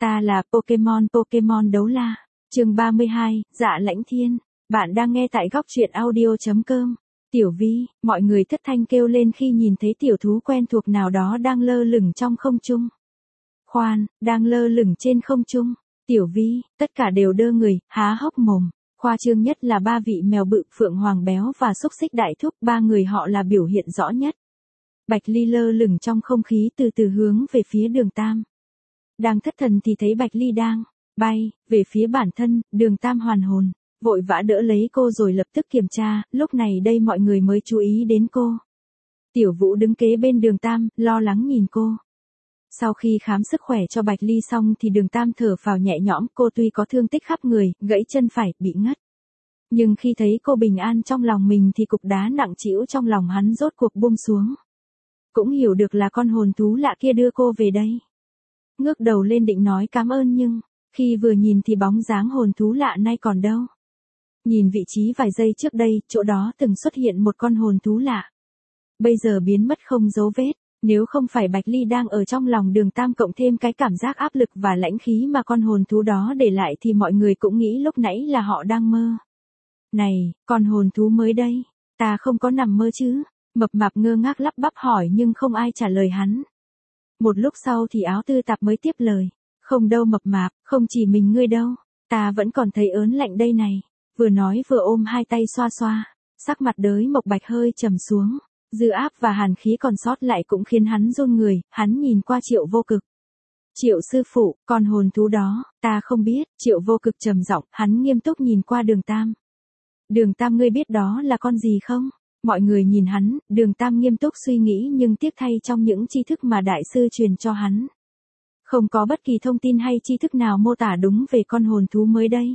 Ta là Pokemon đấu la. Chương 32, Dạ Lãnh Thiên. Bạn đang nghe tại góc truyện audio.com. Tiểu Vi, mọi người thất thanh kêu lên khi nhìn thấy tiểu thú quen thuộc nào đó đang lơ lửng trong không trung. Khoan, đang lơ lửng trên không trung. Tiểu Vi, tất cả đều đơ người, há hốc mồm. Khoa trương nhất là ba vị mèo bự, phượng hoàng béo và xúc xích đại thúc, ba người họ là biểu hiện rõ nhất. Bạch Ly lơ lửng trong không khí từ từ hướng về phía Đường Tam. Đang thất thần thì thấy Bạch Ly đang bay về phía bản thân, Đường Tam hoàn hồn, vội vã đỡ lấy cô rồi lập tức kiểm tra, lúc này đây mọi người mới chú ý đến cô. Tiểu Vũ đứng kế bên Đường Tam, lo lắng nhìn cô. Sau khi khám sức khỏe cho Bạch Ly xong thì Đường Tam thở phào nhẹ nhõm, cô tuy có thương tích khắp người, gãy chân phải, bị ngất. Nhưng khi thấy cô bình an trong lòng mình thì cục đá nặng trĩu trong lòng hắn rốt cuộc buông xuống. Cũng hiểu được là con hồn thú lạ kia đưa cô về đây. Ngước đầu lên định nói cảm ơn nhưng, khi vừa nhìn thì bóng dáng hồn thú lạ nay còn đâu. Nhìn vị trí vài giây trước đây, chỗ đó từng xuất hiện một con hồn thú lạ. Bây giờ biến mất không dấu vết, nếu không phải Bạch Ly đang ở trong lòng Đường Tam cộng thêm cái cảm giác áp lực và lãnh khí mà con hồn thú đó để lại thì mọi người cũng nghĩ lúc nãy là họ đang mơ. Này, con hồn thú mới đây, ta không có nằm mơ chứ? Mập mạp ngơ ngác lắp bắp hỏi nhưng không ai trả lời hắn. Một lúc sau thì Áo Tư Tạp mới tiếp lời. Không đâu mập mạp, không chỉ mình ngươi đâu, ta vẫn còn thấy ớn lạnh đây này. Vừa nói vừa ôm hai tay xoa xoa, sắc mặt Đới Mộc Bạch hơi trầm xuống. Dư áp và hàn khí còn sót lại cũng khiến hắn run người, hắn nhìn qua Triệu Vô Cực. Triệu sư phụ, con hồn thú đó, ta không biết, Triệu Vô Cực trầm giọng, hắn nghiêm túc nhìn qua Đường Tam. Đường Tam ngươi biết đó là con gì không? Mọi người nhìn hắn, Đường Tam nghiêm túc suy nghĩ nhưng tiếc thay trong những tri thức mà đại sư truyền cho hắn. Không có bất kỳ thông tin hay tri thức nào mô tả đúng về con hồn thú mới đây.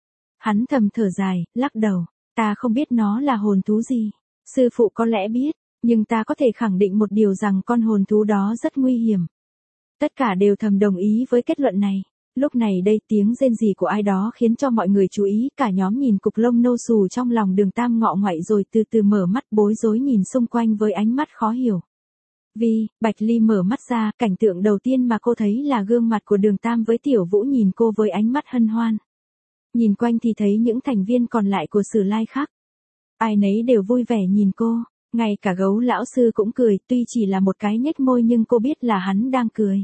Hắn thầm thở dài, lắc đầu, ta không biết nó là hồn thú gì. Sư phụ có lẽ biết, nhưng ta có thể khẳng định một điều rằng con hồn thú đó rất nguy hiểm. Tất cả đều thầm đồng ý với kết luận này. Lúc này đây tiếng rên rỉ của ai đó khiến cho mọi người chú ý, cả nhóm nhìn cục lông nâu xù trong lòng Đường Tam ngọ ngoại rồi từ từ mở mắt bối rối nhìn xung quanh với ánh mắt khó hiểu. Vì, Bạch Ly mở mắt ra, cảnh tượng đầu tiên mà cô thấy là gương mặt của Đường Tam với Tiểu Vũ nhìn cô với ánh mắt hân hoan. Nhìn quanh thì thấy những thành viên còn lại của Sử Lai khác. Ai nấy đều vui vẻ nhìn cô, ngay cả Gấu lão sư cũng cười, tuy chỉ là một cái nhếch môi nhưng cô biết là hắn đang cười.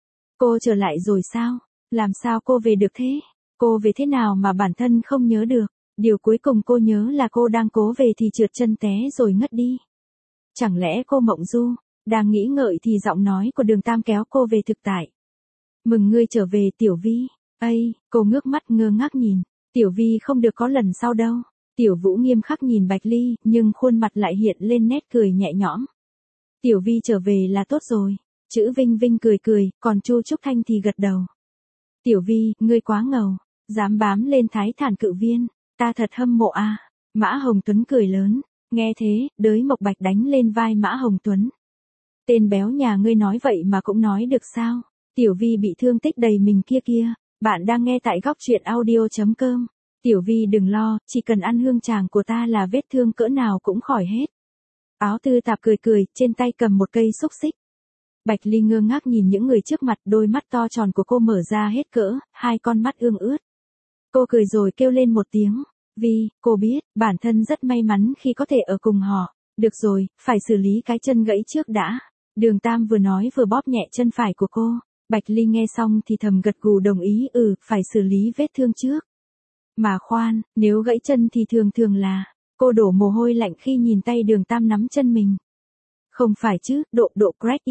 Cô trở lại rồi sao? Làm sao cô về được thế? Cô về thế nào mà bản thân không nhớ được? Điều cuối cùng cô nhớ là cô đang cố về thì trượt chân té rồi ngất đi. Chẳng lẽ cô mộng du? Đang nghĩ ngợi thì giọng nói của Đường Tam kéo cô về thực tại. Mừng ngươi trở về Tiểu Vi. Ây, cô ngước mắt ngơ ngác nhìn. Tiểu Vi không được có lần sau đâu. Tiểu Vũ nghiêm khắc nhìn Bạch Ly, nhưng khuôn mặt lại hiện lên nét cười nhẹ nhõm. Tiểu Vi trở về là tốt rồi. Chữ Vinh Vinh cười cười, còn Chu Trúc Thanh thì gật đầu. Tiểu Vi, ngươi quá ngầu, dám bám lên Thái Thản cự viên, ta thật hâm mộ a. Mã Hồng Tuấn cười lớn, nghe thế, Đới Mộc Bạch đánh lên vai Mã Hồng Tuấn. Tên béo nhà ngươi nói vậy mà cũng nói được sao? Tiểu Vi bị thương tích đầy mình kia kia. Bạn đang nghe tại góc truyện audio.com. Tiểu Vi đừng lo, chỉ cần ăn hương tràng của ta là vết thương cỡ nào cũng khỏi hết. Áo Tư Tạp cười cười, trên tay cầm một cây xúc xích. Bạch Ly ngơ ngác nhìn những người trước mặt, đôi mắt to tròn của cô mở ra hết cỡ, hai con mắt ương ướt. Cô cười rồi kêu lên một tiếng. Vi, cô biết, bản thân rất may mắn khi có thể ở cùng họ. Được rồi, phải xử lý cái chân gãy trước đã. Đường Tam vừa nói vừa bóp nhẹ chân phải của cô. Bạch Ly nghe xong thì thầm gật gù đồng ý, phải xử lý vết thương trước. Mà khoan, nếu gãy chân thì thường là, cô đổ mồ hôi lạnh khi nhìn tay Đường Tam nắm chân mình. Không phải chứ, độ crack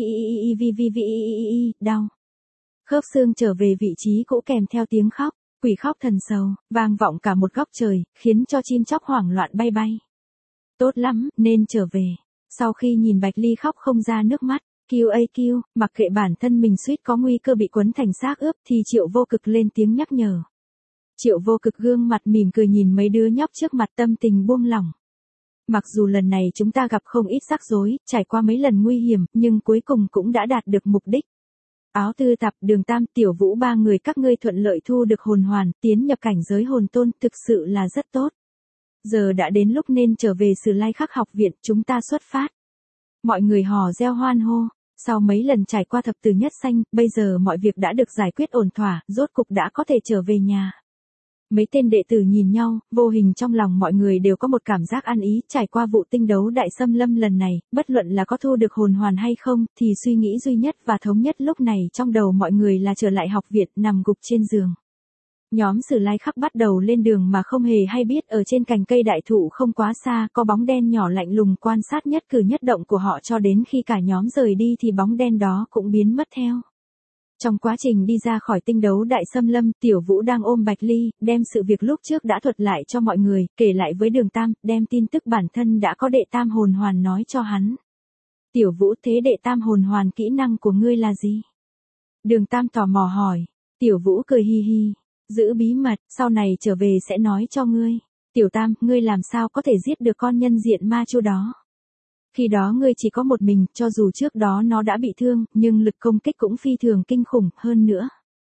đau. Khớp xương trở về vị trí cũ kèm theo tiếng khóc, quỷ khóc thần sầu, vang vọng cả một góc trời, khiến cho chim chóc hoảng loạn bay bay. Tốt lắm, nên trở về. Sau khi nhìn Bạch Ly khóc không ra nước mắt, QAQ, mặc kệ bản thân mình suýt có nguy cơ bị quấn thành xác ướp thì Triệu Vô Cực lên tiếng nhắc nhở. Triệu Vô Cực gương mặt mỉm cười nhìn mấy đứa nhóc trước mặt, tâm tình buông lỏng. Mặc dù lần này chúng ta gặp không ít rắc rối, trải qua mấy lần nguy hiểm, nhưng cuối cùng cũng đã đạt được mục đích. Áo Tư Tạp, Đường Tam, Tiểu Vũ ba người các ngươi thuận lợi thu được hồn hoàn, tiến nhập cảnh giới hồn tôn, thực sự là rất tốt. Giờ đã đến lúc nên trở về Sử Lai Khắc học viện, chúng ta xuất phát. Mọi người hò reo hoan hô. Sau mấy lần trải qua thập tử nhất sanh, bây giờ mọi việc đã được giải quyết ổn thỏa, rốt cục đã có thể trở về nhà. Mấy tên đệ tử nhìn nhau, vô hình trong lòng mọi người đều có một cảm giác an ý, trải qua vụ tinh đấu đại xâm lâm lần này, bất luận là có thu được hồn hoàn hay không, thì suy nghĩ duy nhất và thống nhất lúc này trong đầu mọi người là trở lại học viện, nằm gục trên giường. Nhóm Sử Lai Khắc bắt đầu lên đường mà không hề hay biết ở trên cành cây đại thụ không quá xa, có bóng đen nhỏ lạnh lùng quan sát nhất cử nhất động của họ cho đến khi cả nhóm rời đi thì bóng đen đó cũng biến mất theo. Trong quá trình đi ra khỏi tinh đấu đại xâm lâm, Tiểu Vũ đang ôm Bạch Ly, đem sự việc lúc trước đã thuật lại cho mọi người, kể lại với Đường Tam, đem tin tức bản thân đã có đệ tam hồn hoàn nói cho hắn. Tiểu Vũ, thế đệ tam hồn hoàn kỹ năng của ngươi là gì? Đường Tam tò mò hỏi. Tiểu Vũ cười hi hi. Giữ bí mật, sau này trở về sẽ nói cho ngươi. Tiểu Tam, ngươi làm sao có thể giết được con nhân diện ma chu đó? Khi đó ngươi chỉ có một mình, cho dù trước đó nó đã bị thương, nhưng lực công kích cũng phi thường kinh khủng hơn nữa.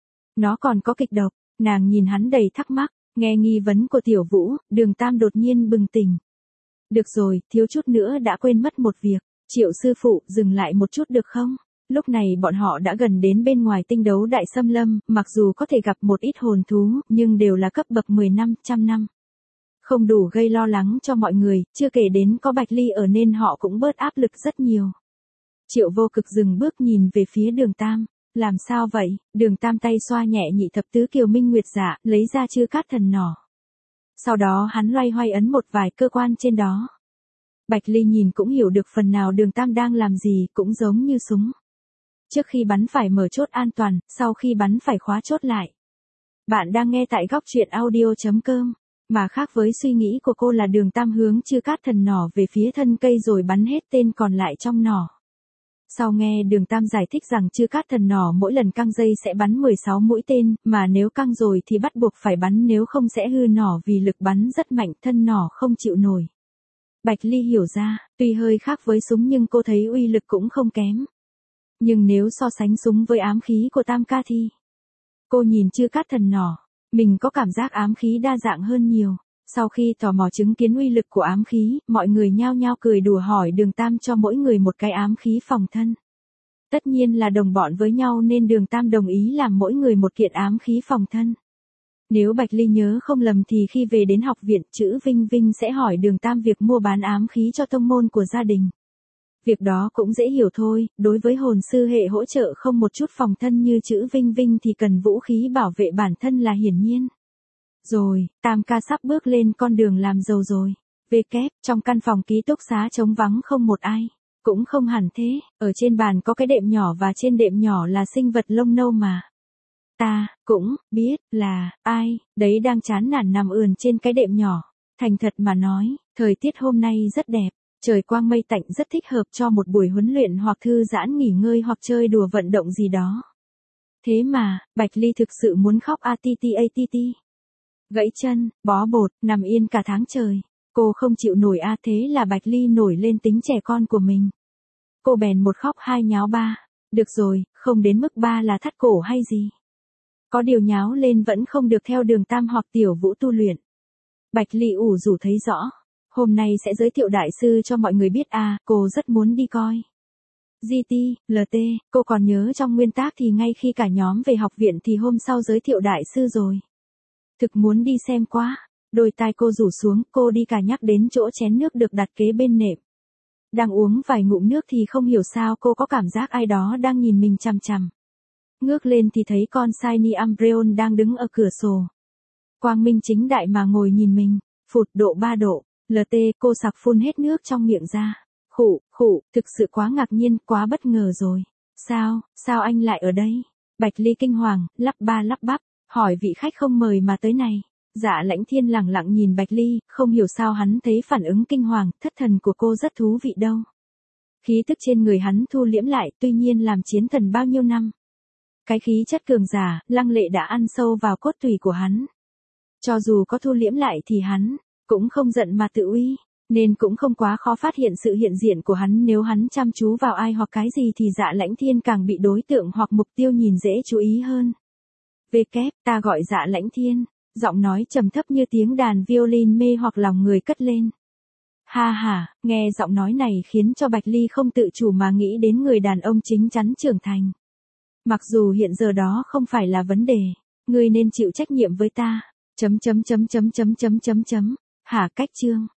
Nó còn có kịch độc, nàng nhìn hắn đầy thắc mắc, nghe nghi vấn của Tiểu Vũ, Đường Tam đột nhiên bừng tỉnh. Được rồi, thiếu chút nữa đã quên mất một việc, Triệu sư phụ, dừng lại một chút được không? Lúc này bọn họ đã gần đến bên ngoài tinh đấu đại xâm lâm, mặc dù có thể gặp một ít hồn thú, nhưng đều là cấp bậc 10 năm, trăm năm. Không đủ gây lo lắng cho mọi người, chưa kể đến có Bạch Ly ở nên họ cũng bớt áp lực rất nhiều. Triệu Vô Cực dừng bước nhìn về phía Đường Tam. Làm sao vậy? Đường Tam tay xoa nhẹ nhị thập tứ kiều minh nguyệt dạ, lấy ra chư cát thần nỏ. Sau đó hắn loay hoay ấn một vài cơ quan trên đó. Bạch Ly nhìn cũng hiểu được phần nào Đường Tam đang làm gì, cũng giống như súng. Trước khi bắn phải mở chốt an toàn, sau khi bắn phải khóa chốt lại. Bạn đang nghe tại góc truyện audio.com. Mà khác với suy nghĩ của cô là Đường Tam hướng chư cát thần nỏ về phía thân cây rồi bắn hết tên còn lại trong nỏ. Sau nghe Đường Tam giải thích rằng chư cát thần nỏ mỗi lần căng dây sẽ bắn 16 mũi tên, mà nếu căng rồi thì bắt buộc phải bắn nếu không sẽ hư nỏ vì lực bắn rất mạnh, thân nỏ không chịu nổi. Bạch Ly hiểu ra, tuy hơi khác với súng nhưng cô thấy uy lực cũng không kém. Nhưng nếu so sánh súng với ám khí của Tam ca thì... Cô nhìn chư cát thần nỏ, mình có cảm giác ám khí đa dạng hơn nhiều. Sau khi tò mò chứng kiến uy lực của ám khí, mọi người nhao nhao cười đùa hỏi Đường Tam cho mỗi người một cái ám khí phòng thân. Tất nhiên là đồng bọn với nhau nên Đường Tam đồng ý làm mỗi người một kiện ám khí phòng thân. Nếu Bạch Ly nhớ không lầm thì khi về đến học viện, chữ Vinh Vinh sẽ hỏi Đường Tam việc mua bán ám khí cho tông môn của gia đình. Việc đó cũng dễ hiểu thôi, đối với hồn sư hệ hỗ trợ không một chút phòng thân như chữ Vinh Vinh thì cần vũ khí bảo vệ bản thân là hiển nhiên. Rồi, Tam ca sắp bước lên con đường làm giàu rồi. Trong căn phòng ký túc xá trống vắng không một ai. Cũng không hẳn thế, ở trên bàn có cái đệm nhỏ và trên đệm nhỏ là sinh vật lông nâu mà. Ta, cũng, biết, là, ai, đấy đang chán nản nằm ườn trên cái đệm nhỏ. Thành thật mà nói, thời tiết hôm nay rất đẹp. Trời quang mây tạnh rất thích hợp cho một buổi huấn luyện hoặc thư giãn nghỉ ngơi hoặc chơi đùa vận động gì đó. Thế mà, Bạch Ly thực sự muốn khóc ATT. Gãy chân, bó bột, nằm yên cả tháng trời. Cô không chịu nổi thế là Bạch Ly nổi lên tính trẻ con của mình. Cô bèn một khóc hai nháo ba. Được rồi, không đến mức ba là thắt cổ hay gì. Có điều nháo lên vẫn không được theo Đường Tam hoặc Tiểu Vũ tu luyện. Bạch Ly ủ rủ thấy rõ. Hôm nay sẽ giới thiệu đại sư cho mọi người biết cô rất muốn đi coi. GT, LT, cô còn nhớ trong nguyên tác thì ngay khi cả nhóm về học viện thì hôm sau giới thiệu đại sư rồi. Thực muốn đi xem quá, đôi tai cô rủ xuống, cô đi cả nhắc đến chỗ chén nước được đặt kế bên nệm. Đang uống vài ngụm nước thì không hiểu sao cô có cảm giác ai đó đang nhìn mình chằm chằm. Ngước lên thì thấy con Shiny Umbreon đang đứng ở cửa sổ. Quang minh chính đại mà ngồi nhìn mình, phụt độ 3 độ. LT, cô sặc phun hết nước trong miệng ra. Khụ, thực sự quá ngạc nhiên, quá bất ngờ rồi. Sao anh lại ở đây? Bạch Ly kinh hoàng, lắp ba lắp bắp, hỏi vị khách không mời mà tới này. Dạ Lãnh Thiên lẳng lặng nhìn Bạch Ly, không hiểu sao hắn thấy phản ứng kinh hoàng, thất thần của cô rất thú vị đâu. Khí tức trên người hắn thu liễm lại, tuy nhiên làm chiến thần bao nhiêu năm. Cái khí chất cường giả, lăng lệ đã ăn sâu vào cốt tủy của hắn. Cho dù có thu liễm lại thì hắn cũng không giận mà tự uy, nên cũng không quá khó phát hiện sự hiện diện của hắn. Nếu hắn chăm chú vào ai hoặc cái gì thì Dạ Lãnh Thiên càng bị đối tượng hoặc mục tiêu nhìn dễ chú ý hơn. Ta gọi Dạ Lãnh Thiên, giọng nói trầm thấp như tiếng đàn violin mê hoặc lòng người cất lên. Ha ha, nghe giọng nói này khiến cho Bạch Ly không tự chủ mà nghĩ đến người đàn ông chín chắn trưởng thành. Mặc dù hiện giờ đó không phải là vấn đề, ngươi nên chịu trách nhiệm với ta. Hả cách Trương.